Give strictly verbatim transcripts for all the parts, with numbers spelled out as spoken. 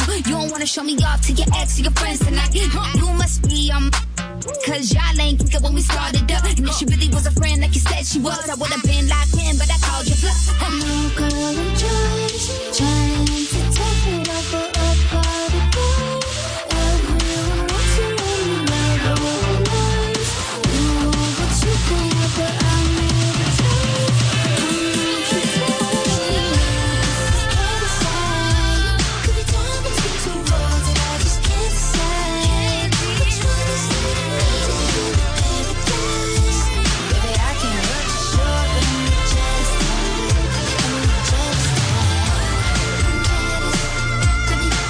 You don't wanna show me off to your ex or your friends tonight. You must be um, cause y'all ain't think it when we started up. And if she really was a friend like you said she was, I would've been locked in, but I called you bluff. No girl, I'm just trying to take it off of up all the gold. Everyone wants to run me like a nice. You know what you think, but I never tell. I'm not your could be torn between two roads that I just can't decide. Which one is paradise? Baby, I can't look short when you just could be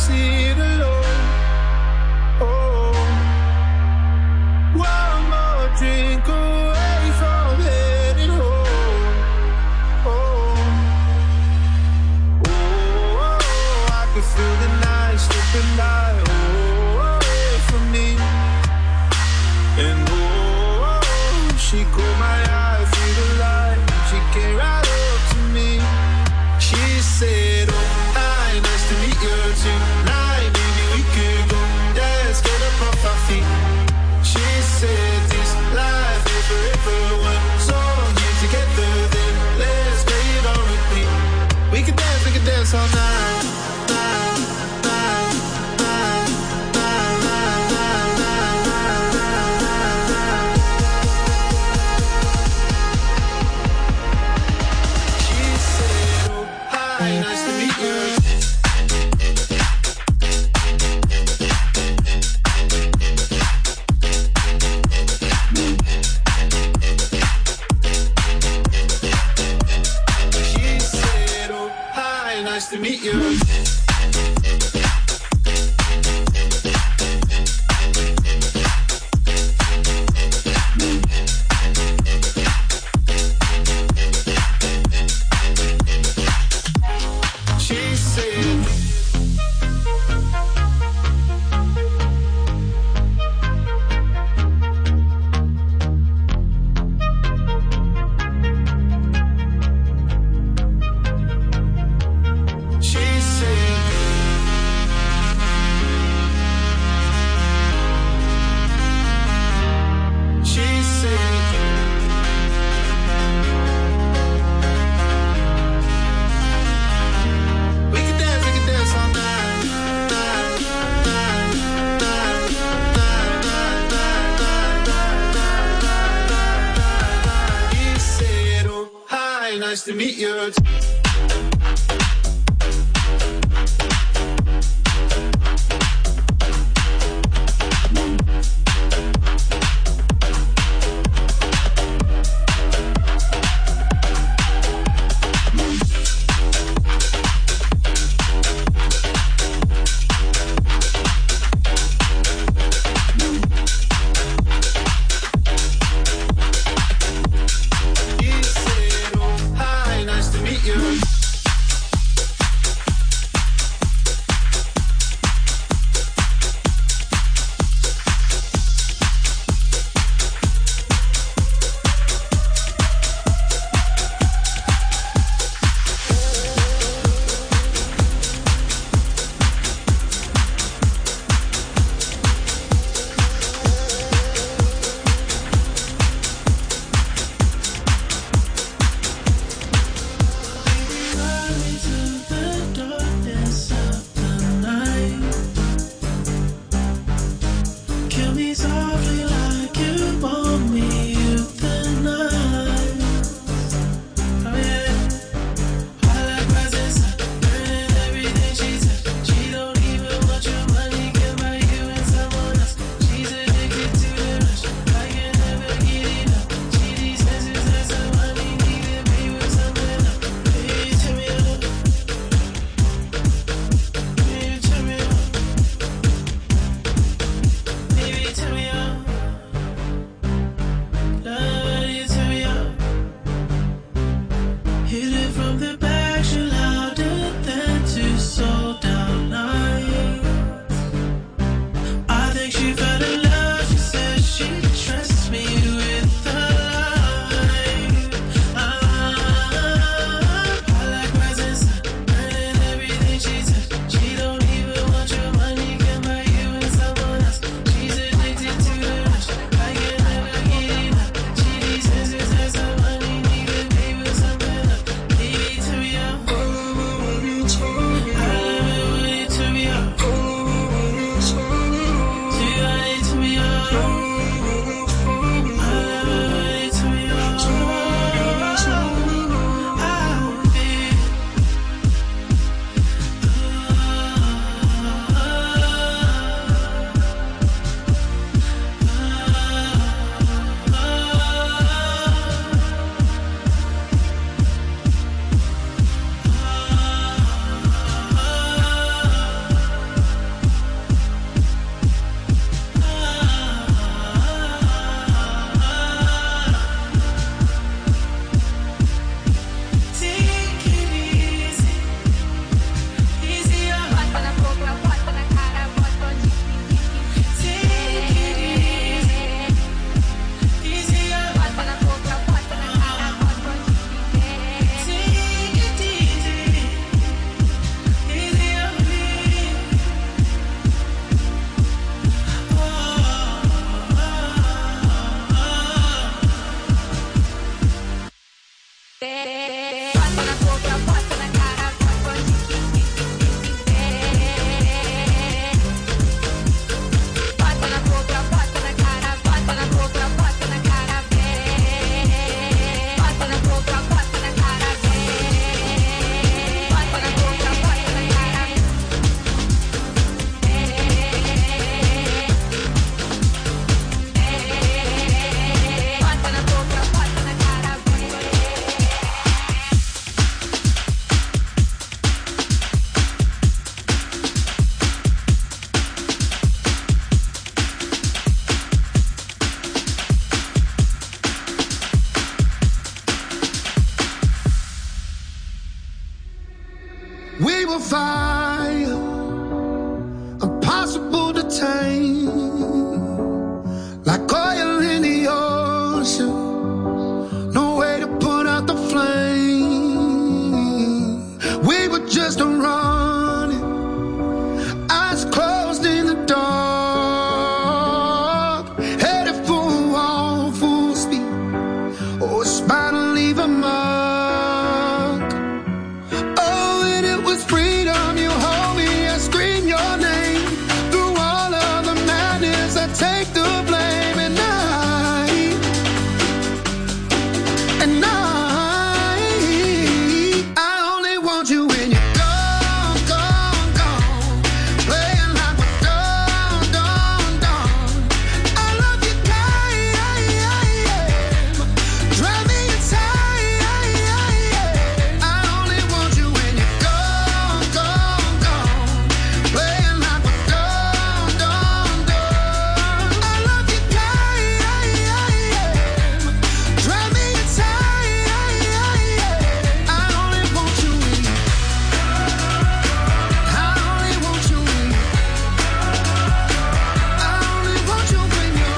sit alone. Oh, one more drink away from heading home. Oh, oh, I can feel the night slipping by. Oh, away from me. And oh, she caught my eye through the light. She came right up to me. She said, oh, hi, nice to meet you tonight. Maybe we could go dance, get up off our feet. She said, this life is forever. One song here together, then let's play it on repeat. We could dance, we could dance all night. Night, night, night, night, night, night, night, night, night. She said, oh, hi, nice to meet you. She said, oh, hi, nice to meet you. She said, she said, she said, we can dance, we can dance all night. Night, night, night, night, night, night, night, night, night. He said, oh, hi, nice to meet you. He said, oh, hi, nice to meet you. fire, impossible to tame, like oil in the ocean, no way to put out the flame. We were just running, eyes closed in the dark, headed for a wall full speed. Oh, it's bound to leave a mark. Oh, and it was freedom. You hold me, I scream your name. Through all of the madness, I take the blame. And I, and I, I only want you when you're gone, gone, gone. Playing like we're done, done, done. I love you, kind. Drive me inside. I only want you when you're gone, gone, gone. Playing like we're done, done, done. I love you, kind. Drive me inside. I only want you when you. I only want you when you. I only want you when you.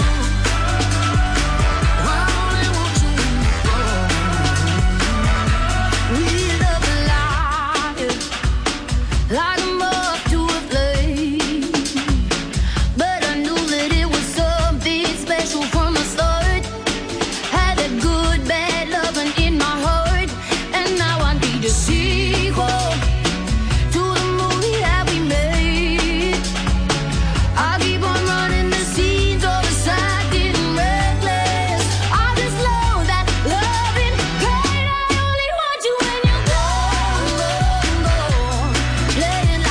I only want you when you go. We love life like a moth to a flame, but I knew that it was something special from the start. Had that good, bad loving in my heart, and now I need a sequel to the movie that we made. I keep on running the scenes of the side, getting reckless. I just know that loving pain. I only want you when you're gone, gone, gone. Playing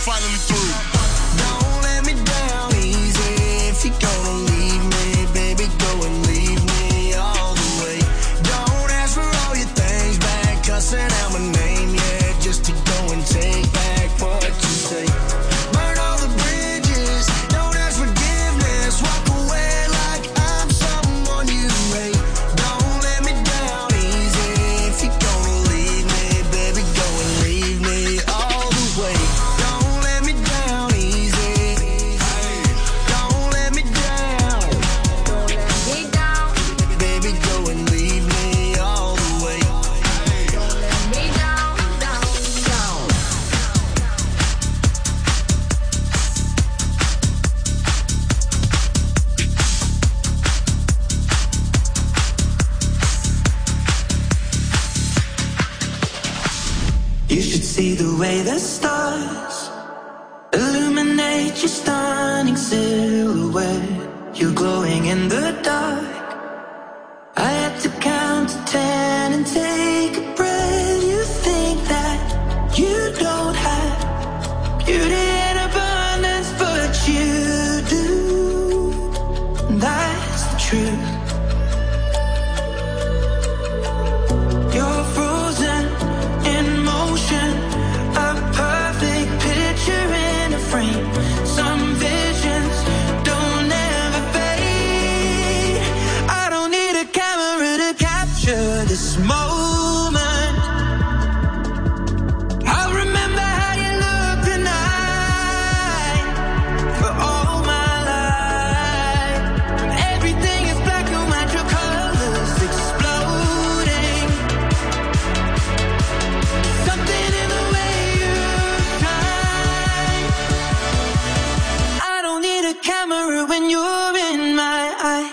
finally through. Don't let me down easy. If you're gonna leave me, baby, go and leave me all the way. Don't ask for all your things back, cussing out my name, yeah, just to go and take back what you say. Burn all the bridges, don't ask forgiveness, walk away like I'm someone you hate. Don't let me down easy. If you're gonna leave me, baby, go and leave me all the way. Don't let me down easy. Don't let me down. Don't let me down. Baby, go and leave me all the way. Don't let me down, down, down. You should see the way the stars illuminate your stunning silhouette. You're glowing in the dark. I had to count to ten and take a breath. You think that you don't have beauty in abundance, but you do. That's the truth. You're frozen in motion, a perfect picture in a frame. Some visions don't ever fade. I don't need a camera to capture this moment. I'll remember how you look tonight for all my life. Everything is black and white, your colors exploding. Something in the way you shine. I don't need a camera when you're in my eye.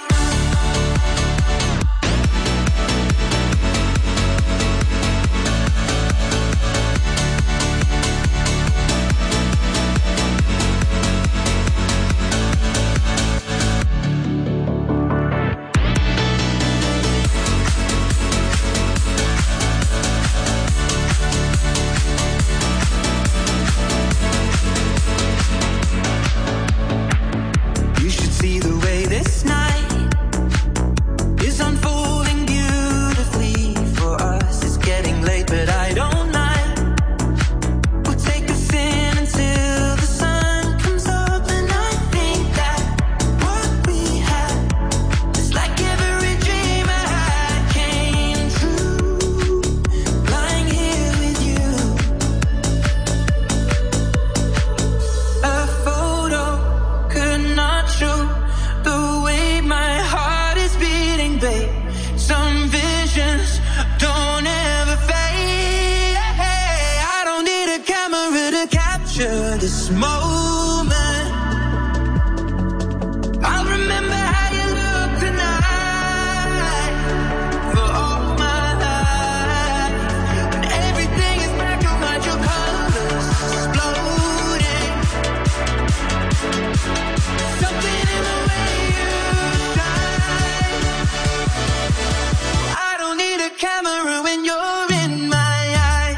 You should see the way this night is unfolding beautifully for us. It's getting late, but I don't mind. We'll take us in until the sun comes up, and I think that what we had is like every dream I had came true. Lying here with you, a photo could not show the way my heart is beating, babe. Some visions don't ever fade. I don't need a camera to capture this moment. I'll remember how you look tonight for all my life. When everything is black and white, your colors exploding. Something in the way you shine. I don't need a camera when you're in my eye.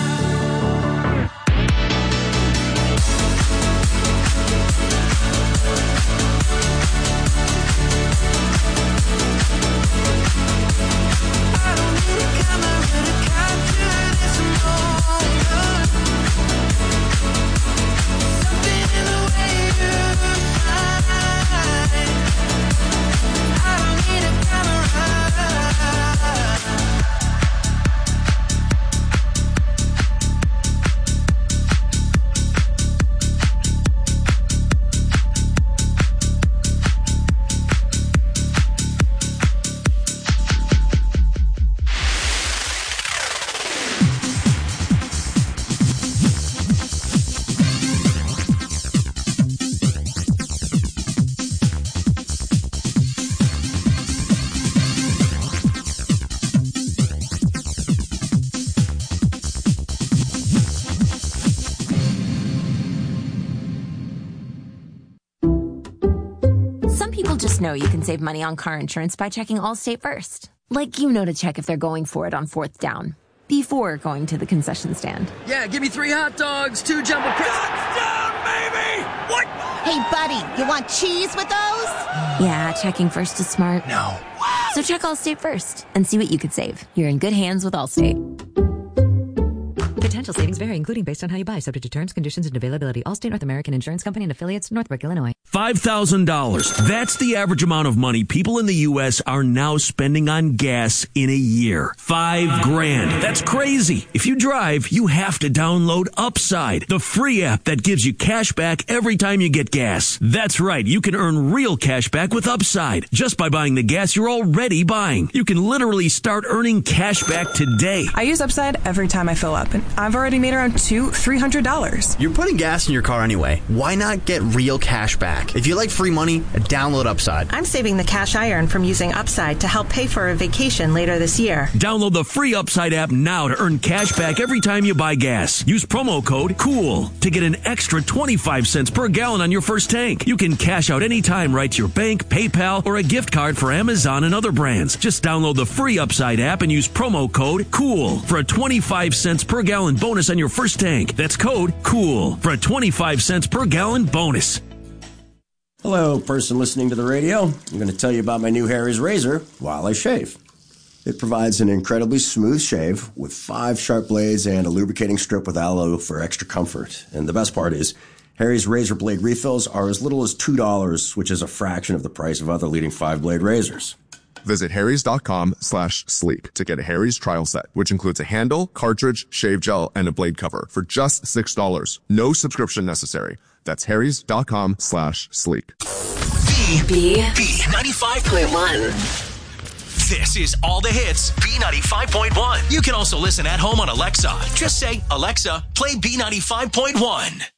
I don't need a camera to capture this moment. Something in the way you shine. I don't need a camera. Some people just know you can save money on car insurance by checking Allstate first. Like you know to check if they're going for it on fourth down. before going to the concession stand. Yeah, give me three hot dogs, two jumbo crisps. Touchdown, baby! What? Hey, buddy, you want cheese with those? Yeah, checking first is smart. No. So check Allstate first and see what you could save. You're in good hands with Allstate. Potential savings vary, including based on how you buy, subject to terms, conditions, and availability. Allstate North American Insurance Company and affiliates, Northbrook, Illinois. five thousand dollars. That's the average amount of money people in the U S are now spending on gas in a year. Five grand. That's crazy. If you drive, you have to download Upside, the free app that gives you cash back every time you get gas. That's right. You can earn real cash back with Upside just by buying the gas you're already buying. You can literally start earning cash back today. I use Upside every time I fill up, and I've already made around two, three hundred dollars. You're putting gas in your car anyway. Why not get real cash back? If you like free money, download Upside. I'm saving the cash I earn from using Upside to help pay for a vacation later this year. Download the free Upside app now to earn cash back every time you buy gas. Use promo code COOL to get an extra twenty-five cents per gallon on your first tank. You can cash out anytime right to your bank, PayPal, or a gift card for Amazon and other brands. Just download the free Upside app and use promo code COOL for a twenty-five cents per gallon bonus on your first tank. That's code COOL for a twenty-five cents per gallon bonus. Hello, person listening to the radio. I'm going to tell you about my new Harry's razor while I shave. It provides an incredibly smooth shave with five sharp blades and a lubricating strip with aloe for extra comfort. And the best part is, Harry's razor blade refills are as little as two dollars, which is a fraction of the price of other leading five-blade razors. Visit harrys.com slash sleep to get a Harry's trial set, which includes a handle, cartridge, shave gel, and a blade cover for just six dollars. No subscription necessary. That's harrys.com slash sleep. B. B. B ninety-five point one. This is all the hits, B ninety-five point one. You can also listen at home on Alexa. Just say, Alexa, play B ninety-five point one.